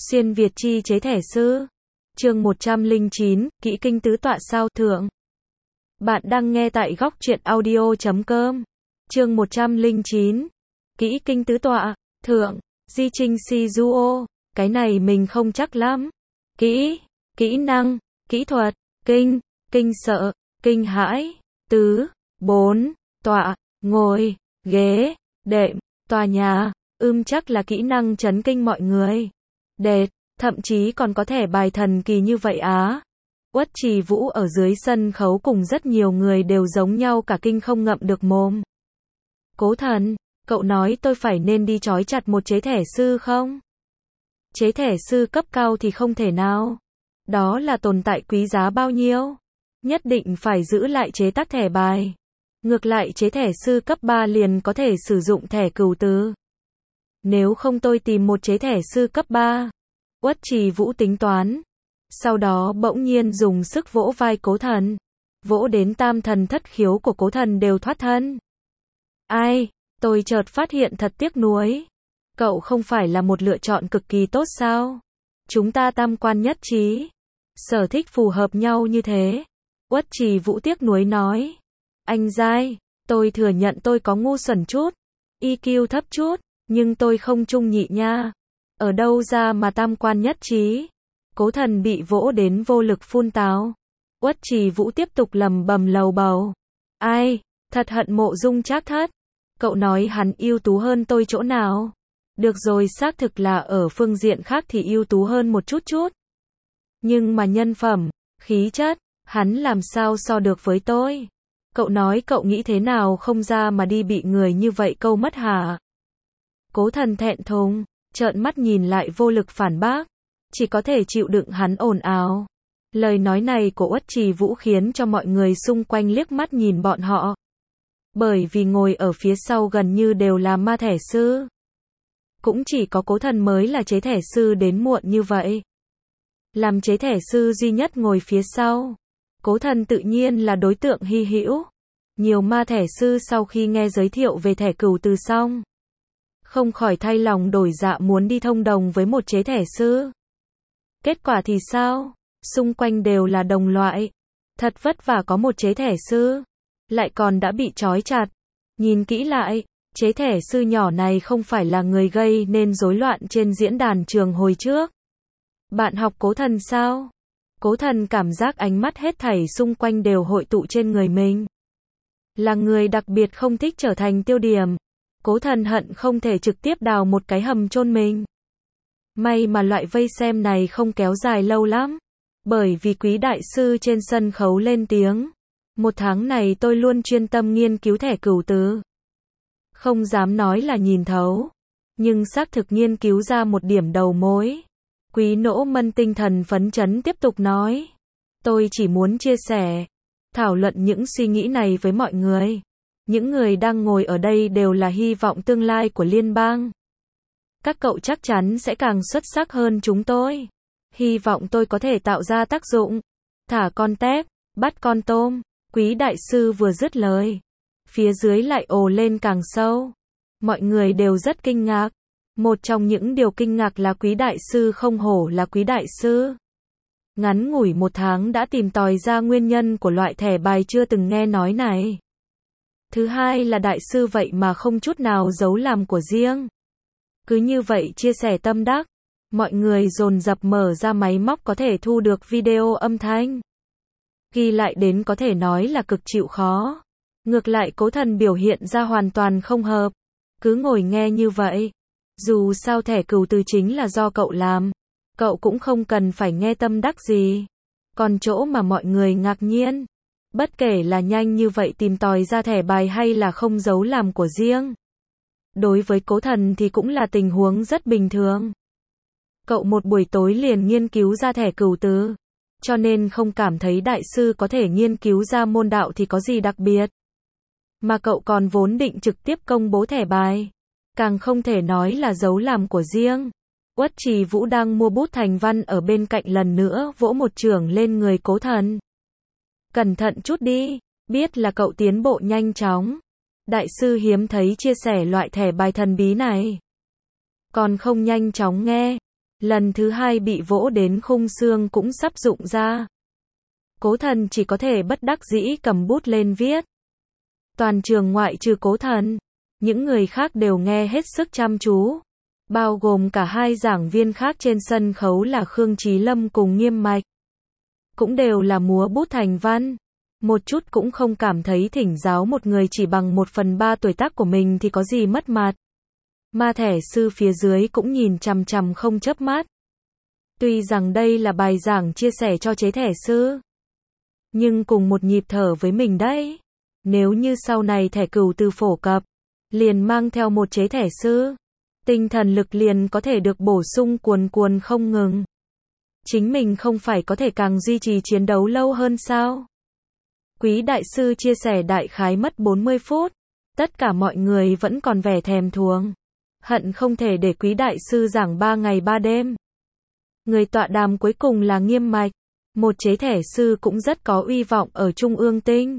Xuyên Việt chi chế thẻ sư. Chương 109, Kỹ kinh tứ tọa sao thượng. Bạn đang nghe tại góc truyện audio.com. Chương 109, Kỹ kinh tứ tọa thượng. Di Trinh Si Duo. Cái này mình không chắc lắm. Kỹ năng, kỹ thuật, kinh sợ, kinh hãi, tứ, bốn, tọa, ngồi, ghế, đệm, tòa nhà, chắc là kỹ năng chấn kinh mọi người. Đệt, thậm chí còn có thẻ bài thần kỳ như vậy á. Uất Trì Vũ ở dưới sân khấu cùng rất nhiều người đều giống nhau cả kinh không ngậm được mồm. Cố Thần, cậu nói tôi phải nên đi trói chặt một chế thẻ sư không? Chế thẻ sư cấp cao thì không thể nào. Đó là tồn tại quý giá bao nhiêu? Nhất định phải giữ lại chế tác thẻ bài. Ngược lại chế thẻ sư cấp 3 liền có thể sử dụng thẻ cửu từ. Nếu không tôi tìm một chế thẻ sư cấp 3. Uất Trì Vũ tính toán. Sau đó bỗng nhiên dùng sức vỗ vai Cố Thần. Vỗ đến tam thần thất khiếu của Cố Thần đều thoát thân. Ai, tôi chợt phát hiện thật tiếc nuối. Cậu không phải là một lựa chọn cực kỳ tốt sao? Chúng ta tam quan nhất trí. Sở thích phù hợp nhau như thế. Uất Trì Vũ tiếc nuối nói. Anh giai, tôi thừa nhận tôi có ngu xuẩn chút. EQ thấp chút, nhưng tôi không trung nhị nha. Ở đâu ra mà tam quan nhất trí? Cố Thần bị vỗ đến vô lực phun táo. Uất Trì Vũ tiếp tục lầm bầm lầu bầu. Ai, thật hận Mộ Dung Trác Thất. Cậu nói hắn ưu tú hơn tôi chỗ nào? Được rồi, xác thực là ở phương diện khác thì ưu tú hơn một chút. Nhưng mà nhân phẩm, khí chất, hắn làm sao so được với tôi? Cậu nói cậu nghĩ thế nào không ra mà đi bị người như vậy câu mất hả? Cố Thần thẹn thùng, trợn mắt nhìn lại vô lực phản bác. Chỉ có thể chịu đựng hắn ồn ào. Lời nói này của Uất Trì Vũ khiến cho mọi người xung quanh liếc mắt nhìn bọn họ. Bởi vì ngồi ở phía sau gần như đều là ma thẻ sư. Cũng chỉ có Cố Thần mới là chế thẻ sư đến muộn như vậy. Làm chế thẻ sư duy nhất ngồi phía sau. Cố Thần tự nhiên là đối tượng hy hữu. Nhiều ma thẻ sư sau khi nghe giới thiệu về thẻ cửu từ xong, không khỏi thay lòng đổi dạ muốn đi thông đồng với một chế thẻ sư. Kết quả thì sao? Xung quanh đều là đồng loại. Thật vất vả có một chế thẻ sư, lại còn đã bị trói chặt. Nhìn kỹ lại, chế thẻ sư nhỏ này không phải là người gây nên rối loạn trên diễn đàn trường hồi trước. Bạn học Cố Thần sao? Cố Thần cảm giác ánh mắt hết thảy xung quanh đều hội tụ trên người mình. Là người đặc biệt không thích trở thành tiêu điểm. Cố Thần hận không thể trực tiếp đào một cái hầm chôn mình. May mà loại vây xem này không kéo dài lâu lắm. Bởi vì Quý đại sư trên sân khấu lên tiếng. Một tháng này tôi luôn chuyên tâm nghiên cứu thẻ cửu từ. Không dám nói là nhìn thấu. Nhưng xác thực nghiên cứu ra một điểm đầu mối. Quý Nỗ Mân tinh thần phấn chấn tiếp tục nói. Tôi chỉ muốn chia sẻ, thảo luận những suy nghĩ này với mọi người. Những người đang ngồi ở đây đều là hy vọng tương lai của liên bang. Các cậu chắc chắn sẽ càng xuất sắc hơn chúng tôi. Hy vọng tôi có thể tạo ra tác dụng. Thả con tép, bắt con tôm. Quý đại sư vừa dứt lời, phía dưới lại ồ lên càng sâu. Mọi người đều rất kinh ngạc. Một trong những điều kinh ngạc là Quý đại sư không hổ là Quý đại sư. Ngắn ngủi một tháng đã tìm tòi ra nguyên nhân của loại thẻ bài chưa từng nghe nói này. Thứ hai là đại sư vậy mà không chút nào giấu làm của riêng. Cứ như vậy chia sẻ tâm đắc, mọi người dồn dập mở ra máy móc có thể thu được video âm thanh. Ghi lại đến có thể nói là cực chịu khó. Ngược lại Cố Thần biểu hiện ra hoàn toàn không hợp. Cứ ngồi nghe như vậy. Dù sao thẻ cửu từ chính là do cậu làm. Cậu cũng không cần phải nghe tâm đắc gì. Còn chỗ mà mọi người ngạc nhiên, bất kể là nhanh như vậy tìm tòi ra thẻ bài hay là không giấu làm của riêng. Đối với Cố Thần thì cũng là tình huống rất bình thường. Cậu một buổi tối liền nghiên cứu ra thẻ cửu từ. Cho nên không cảm thấy đại sư có thể nghiên cứu ra môn đạo thì có gì đặc biệt. Mà cậu còn vốn định trực tiếp công bố thẻ bài. Càng không thể nói là giấu làm của riêng. Uất Trì Vũ đang mua bút thành văn ở bên cạnh lần nữa vỗ một chưởng lên người Cố Thần. Cẩn thận chút đi, biết là cậu tiến bộ nhanh chóng. Đại sư hiếm thấy chia sẻ loại thẻ bài thần bí này. Còn không nhanh chóng nghe. Lần thứ hai bị vỗ đến khung xương cũng sắp rụng ra. Cố Thần chỉ có thể bất đắc dĩ cầm bút lên viết. Toàn trường ngoại trừ Cố Thần, những người khác đều nghe hết sức chăm chú, bao gồm cả hai giảng viên khác trên sân khấu là Khương Chí Lâm cùng Nghiêm Mạch. Cũng đều là múa bút thành văn. Một chút cũng không cảm thấy thỉnh giáo một người chỉ bằng 1/3 tuổi tác của mình thì có gì mất mặt. Ma thẻ sư phía dưới cũng nhìn chằm chằm không chớp mắt. Tuy rằng đây là bài giảng chia sẻ cho chế thẻ sư, nhưng cùng một nhịp thở với mình đấy. Nếu như sau này thẻ cửu từ phổ cập, liền mang theo một chế thẻ sư, tinh thần lực liền có thể được bổ sung cuồn cuộn không ngừng. Chính mình không phải có thể càng duy trì chiến đấu lâu hơn sao? Quý đại sư chia sẻ đại khái mất 40 phút. Tất cả mọi người vẫn còn vẻ thèm thuồng. Hận không thể để quý đại sư giảng 3 ngày 3 đêm. Người tọa đàm cuối cùng là Nghiêm Mạch. Một chế thẻ sư cũng rất có uy vọng ở Trung ương Tinh.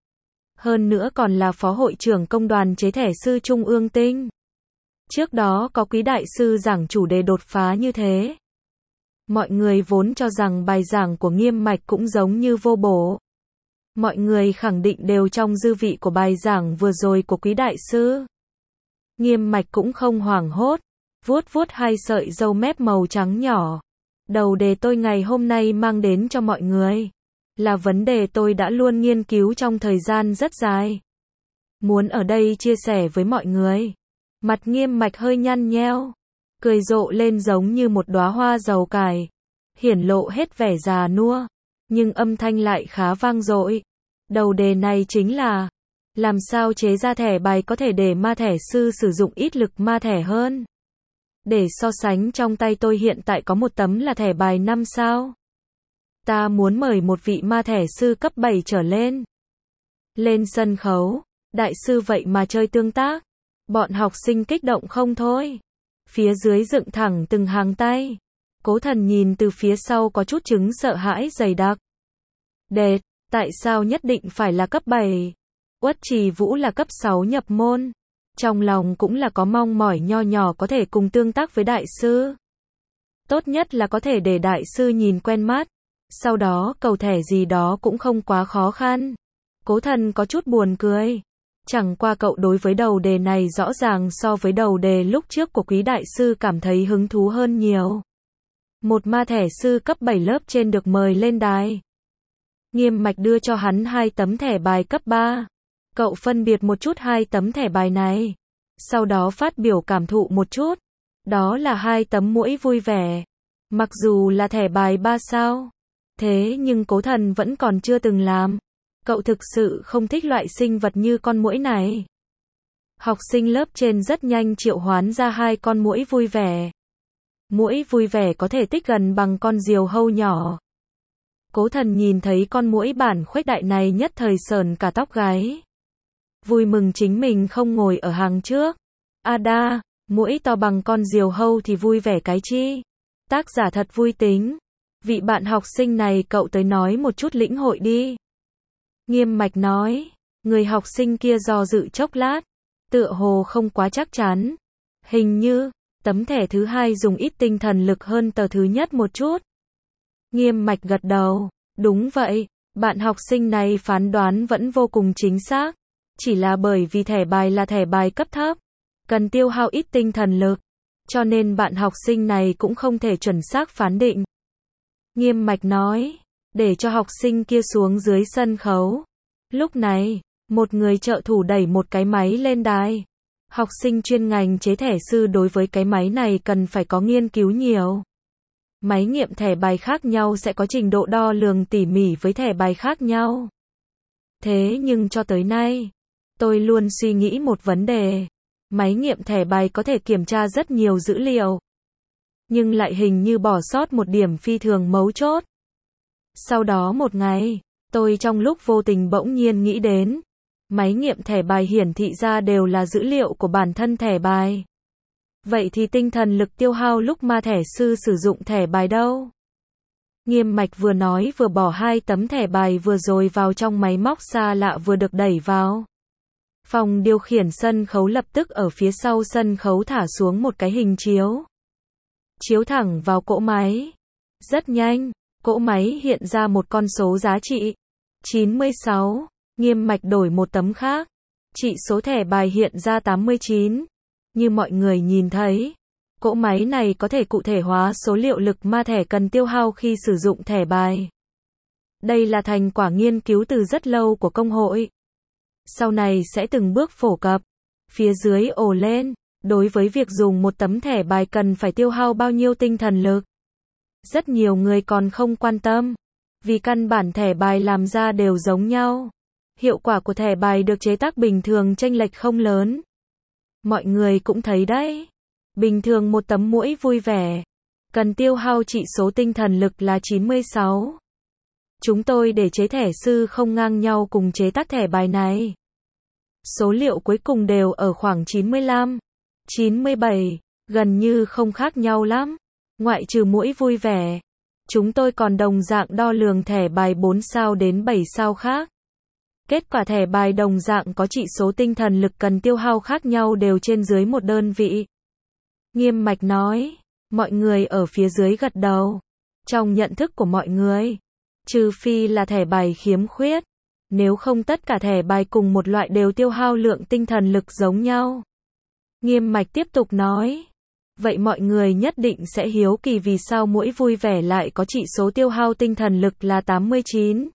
Hơn nữa còn là phó hội trưởng công đoàn chế thẻ sư Trung ương Tinh. Trước đó có quý đại sư giảng chủ đề đột phá như thế. Mọi người vốn cho rằng bài giảng của Nghiêm Mạch cũng giống như vô bổ. Mọi người khẳng định đều trong dư vị của bài giảng vừa rồi của quý đại sư. Nghiêm Mạch cũng không hoảng hốt, vuốt vuốt hai sợi râu mép màu trắng nhỏ. Đầu đề tôi ngày hôm nay mang đến cho mọi người là vấn đề tôi đã luôn nghiên cứu trong thời gian rất dài. Muốn ở đây chia sẻ với mọi người. Mặt Nghiêm Mạch hơi nhăn nheo, cười rộ lên giống như một đóa hoa dầu cải, hiển lộ hết vẻ già nua, nhưng âm thanh lại khá vang dội. Đầu đề này chính là làm sao chế ra thẻ bài có thể để ma thẻ sư sử dụng ít lực ma thẻ hơn. Để so sánh trong tay tôi hiện tại có một tấm là thẻ bài 5 sao. Ta muốn mời một vị ma thẻ sư cấp 7 trở lên. Lên sân khấu, đại sư vậy mà chơi tương tác. Bọn học sinh kích động không thôi. Phía dưới dựng thẳng từng hàng tay. Cố Thần nhìn từ phía sau có chút chứng sợ hãi dày đặc. Đệt, tại sao nhất định phải là cấp 7? Uất Trì Vũ là cấp 6 nhập môn. Trong lòng cũng là có mong mỏi nho nhỏ có thể cùng tương tác với đại sư. Tốt nhất là có thể để đại sư nhìn quen mắt. Sau đó cầu thẻ gì đó cũng không quá khó khăn. Cố Thần có chút buồn cười. Chẳng qua cậu đối với đầu đề này rõ ràng so với đầu đề lúc trước của quý đại sư cảm thấy hứng thú hơn nhiều. Một ma thẻ sư cấp 7 lớp trên được mời lên đài. Nghiêm Mạch đưa cho hắn 2 tấm thẻ bài cấp 3. Cậu phân biệt một chút 2 tấm thẻ bài này. Sau đó phát biểu cảm thụ một chút. Đó là 2 tấm muỗi vui vẻ. Mặc dù là thẻ bài 3 sao. Thế nhưng Cố Thần vẫn còn chưa từng làm. Cậu thực sự không thích loại sinh vật như con muỗi này. Học sinh lớp trên rất nhanh triệu hoán ra 2 con muỗi vui vẻ. Muỗi vui vẻ có thể tích gần bằng con diều hâu nhỏ. Cố Thần nhìn thấy con muỗi bản khuếch đại này nhất thời sờn cả tóc gáy. Vui mừng chính mình không ngồi ở hàng trước. Ada, muỗi to bằng con diều hâu thì vui vẻ cái chi. Tác giả thật vui tính. Vị bạn học sinh này cậu tới nói một chút lĩnh hội đi. Nghiêm Mạch nói. Người học sinh kia do dự chốc lát. Tựa hồ không quá chắc chắn. Hình như, tấm thẻ thứ 2 dùng ít tinh thần lực hơn tờ thứ nhất một chút. Nghiêm Mạch gật đầu. Đúng vậy, bạn học sinh này phán đoán vẫn vô cùng chính xác. Chỉ là bởi vì thẻ bài là thẻ bài cấp thấp, cần tiêu hao ít tinh thần lực, cho nên bạn học sinh này cũng không thể chuẩn xác phán định. Nghiêm Mạch nói, để cho học sinh kia xuống dưới sân khấu. Lúc này, một người trợ thủ đẩy một cái máy lên đài. Học sinh chuyên ngành chế thẻ sư đối với cái máy này cần phải có nghiên cứu nhiều. Máy nghiệm thẻ bài khác nhau sẽ có trình độ đo lường tỉ mỉ với thẻ bài khác nhau. Thế nhưng cho tới nay, tôi luôn suy nghĩ một vấn đề. Máy nghiệm thẻ bài có thể kiểm tra rất nhiều dữ liệu, nhưng lại hình như bỏ sót một điểm phi thường mấu chốt. Sau đó một ngày, tôi trong lúc vô tình bỗng nhiên nghĩ đến, máy nghiệm thẻ bài hiển thị ra đều là dữ liệu của bản thân thẻ bài. Vậy thì tinh thần lực tiêu hao lúc ma thẻ sư sử dụng thẻ bài đâu? Nghiêm Mạch vừa nói vừa bỏ 2 tấm thẻ bài vừa rồi vào trong máy móc xa lạ vừa được đẩy vào. Phòng điều khiển sân khấu lập tức ở phía sau sân khấu thả xuống một cái hình chiếu. chiếu thẳng vào cỗ máy. Rất nhanh, cỗ máy hiện ra một con số giá trị 96. Nghiêm mạch đổi một tấm khác. Trị số thẻ bài hiện ra 89. Như mọi người nhìn thấy, cỗ máy này có thể cụ thể hóa số liệu lực ma thẻ cần tiêu hao khi sử dụng thẻ bài. Đây là thành quả nghiên cứu từ rất lâu của công hội. Sau này sẽ từng bước phổ cập. Phía dưới ổ lên, đối với việc dùng một tấm thẻ bài cần phải tiêu hao bao nhiêu tinh thần lực. Rất nhiều người còn không quan tâm, vì căn bản thẻ bài làm ra đều giống nhau. Hiệu quả của thẻ bài được chế tác bình thường chênh lệch không lớn. Mọi người cũng thấy đấy. Bình thường một tấm muỗi vui vẻ cần tiêu hao trị số tinh thần lực là 96. Chúng tôi để chế thẻ sư không ngang nhau cùng chế tác thẻ bài này. Số liệu cuối cùng đều ở khoảng 95, 97, gần như không khác nhau lắm. Ngoại trừ muỗi vui vẻ, chúng tôi còn đồng dạng đo lường thẻ bài 4 sao đến 7 sao khác. Kết quả thẻ bài đồng dạng có trị số tinh thần lực cần tiêu hao khác nhau đều trên dưới một đơn vị. Nghiêm mạch nói, mọi người ở phía dưới gật đầu. Trong nhận thức của mọi người, trừ phi là thẻ bài khiếm khuyết, nếu không tất cả thẻ bài cùng một loại đều tiêu hao lượng tinh thần lực giống nhau. Nghiêm mạch tiếp tục nói, vậy mọi người nhất định sẽ hiếu kỳ vì sao muỗi vui vẻ lại có trị số tiêu hao tinh thần lực là 89.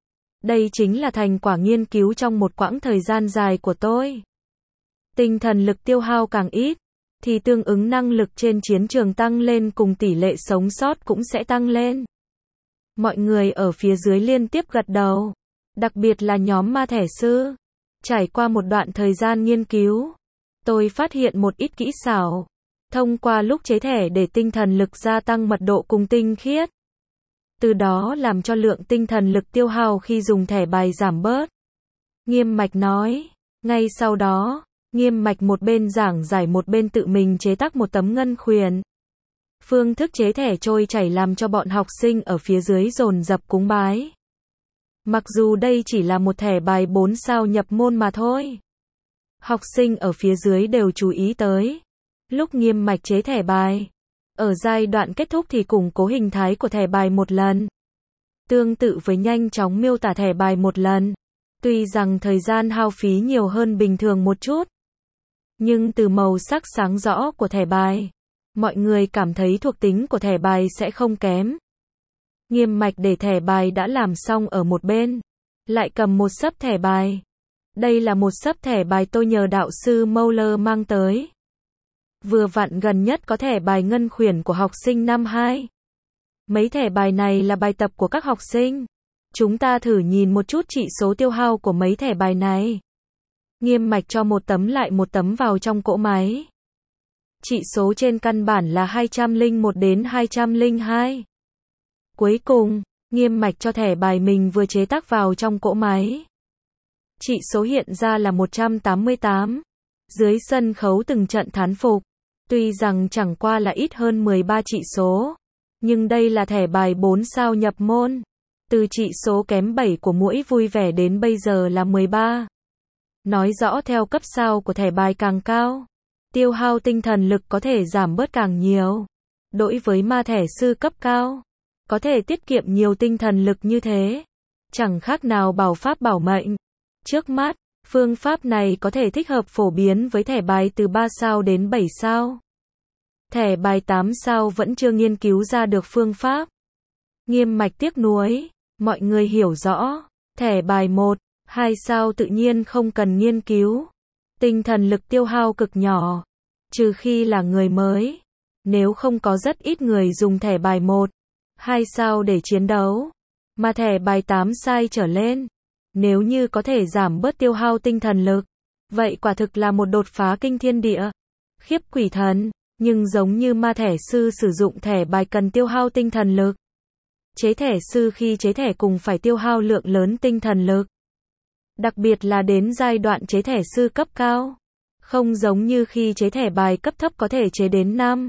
Đây chính là thành quả nghiên cứu trong một quãng thời gian dài của tôi. Tinh thần lực tiêu hao càng ít, thì tương ứng năng lực trên chiến trường tăng lên cùng tỷ lệ sống sót cũng sẽ tăng lên. Mọi người ở phía dưới liên tiếp gật đầu, đặc biệt là nhóm ma thẻ sư. Trải qua một đoạn thời gian nghiên cứu, tôi phát hiện một ít kỹ xảo thông qua lúc chế thẻ để tinh thần lực gia tăng mật độ cùng tinh khiết. Từ đó làm cho lượng tinh thần lực tiêu hao khi dùng thẻ bài giảm bớt. Nghiêm mạch nói, ngay sau đó, nghiêm mạch một bên giảng giải một bên tự mình chế tác một tấm ngân khuyển. Phương thức chế thẻ trôi chảy làm cho bọn học sinh ở phía dưới dồn dập cúng bái. Mặc dù đây chỉ là một thẻ bài 4 sao nhập môn mà thôi. Học sinh ở phía dưới đều chú ý tới. Lúc nghiêm mạch chế thẻ bài, ở giai đoạn kết thúc thì củng cố hình thái của thẻ bài một lần. Tương tự với nhanh chóng miêu tả thẻ bài một lần. Tuy rằng thời gian hao phí nhiều hơn bình thường một chút, nhưng từ màu sắc sáng rõ của thẻ bài, mọi người cảm thấy thuộc tính của thẻ bài sẽ không kém. Nghiêm mạch để thẻ bài đã làm xong ở một bên, lại cầm một xấp thẻ bài. Đây là một xấp thẻ bài tôi nhờ đạo sư Mauler mang tới. Vừa vặn gần nhất có thẻ bài ngân khuyển của học sinh năm 2. Mấy thẻ bài này là bài tập của các học sinh. Chúng ta thử nhìn một chút trị số tiêu hao của mấy thẻ bài này. Nghiêm mạch cho một tấm lại một tấm vào trong cỗ máy. Trị số trên căn bản là 201 đến 202. Cuối cùng, nghiêm mạch cho thẻ bài mình vừa chế tác vào trong cỗ máy. Trị số hiện ra là 188. Dưới sân khấu từng trận thán phục. Tuy rằng chẳng qua là ít hơn 13 trị số, nhưng đây là thẻ bài 4 sao nhập môn. Từ trị số kém 7 của muỗi vui vẻ đến bây giờ là 13. Nói rõ theo cấp sao của thẻ bài càng cao, tiêu hao tinh thần lực có thể giảm bớt càng nhiều. Đối với ma thẻ sư cấp cao, có thể tiết kiệm nhiều tinh thần lực như thế, chẳng khác nào bảo pháp bảo mệnh. Trước mắt, phương pháp này có thể thích hợp phổ biến với thẻ bài từ 3 sao đến 7 sao. Thẻ bài 8 sao vẫn chưa nghiên cứu ra được phương pháp. Nghiêm mạch tiếc nuối, mọi người hiểu rõ, thẻ bài 1, 2 sao tự nhiên không cần nghiên cứu. Tinh thần lực tiêu hao cực nhỏ, trừ khi là người mới. Nếu không có rất ít người dùng thẻ bài 1, 2 sao để chiến đấu. Mà thẻ bài 8 sai trở lên, nếu như có thể giảm bớt tiêu hao tinh thần lực, vậy quả thực là một đột phá kinh thiên địa. Khiếp quỷ thần, nhưng giống như ma thẻ sư sử dụng thẻ bài cần tiêu hao tinh thần lực. Chế thẻ sư khi chế thẻ cùng phải tiêu hao lượng lớn tinh thần lực. Đặc biệt là đến giai đoạn chế thẻ sư cấp cao. Không giống như khi chế thẻ bài cấp thấp có thể chế đến 5,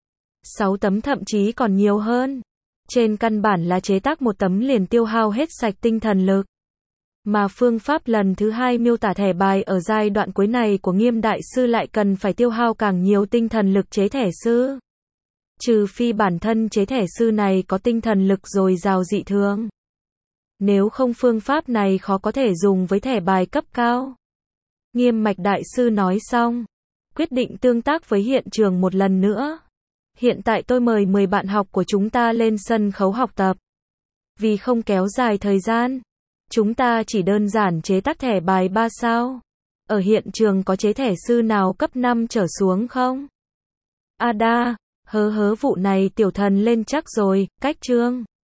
6 tấm thậm chí còn nhiều hơn. Trên căn bản là chế tác một tấm liền tiêu hao hết sạch tinh thần lực. Mà phương pháp lần thứ 2 miêu tả thẻ bài ở giai đoạn cuối này của Nghiêm đại sư lại cần phải tiêu hao càng nhiều tinh thần lực chế thẻ sư. Trừ phi bản thân chế thẻ sư này có tinh thần lực dồi dào dị thường. Nếu không phương pháp này khó có thể dùng với thẻ bài cấp cao. Nghiêm Mạch Đại Sư nói xong, quyết định tương tác với hiện trường một lần nữa. Hiện tại tôi mời 10 bạn học của chúng ta lên sân khấu học tập. Vì không kéo dài thời gian, chúng ta chỉ đơn giản chế tác thẻ bài 3 sao. Ở hiện trường có chế thẻ sư nào cấp 5 trở xuống không? Ada, vụ này tiểu thần lên chắc rồi, cách chương.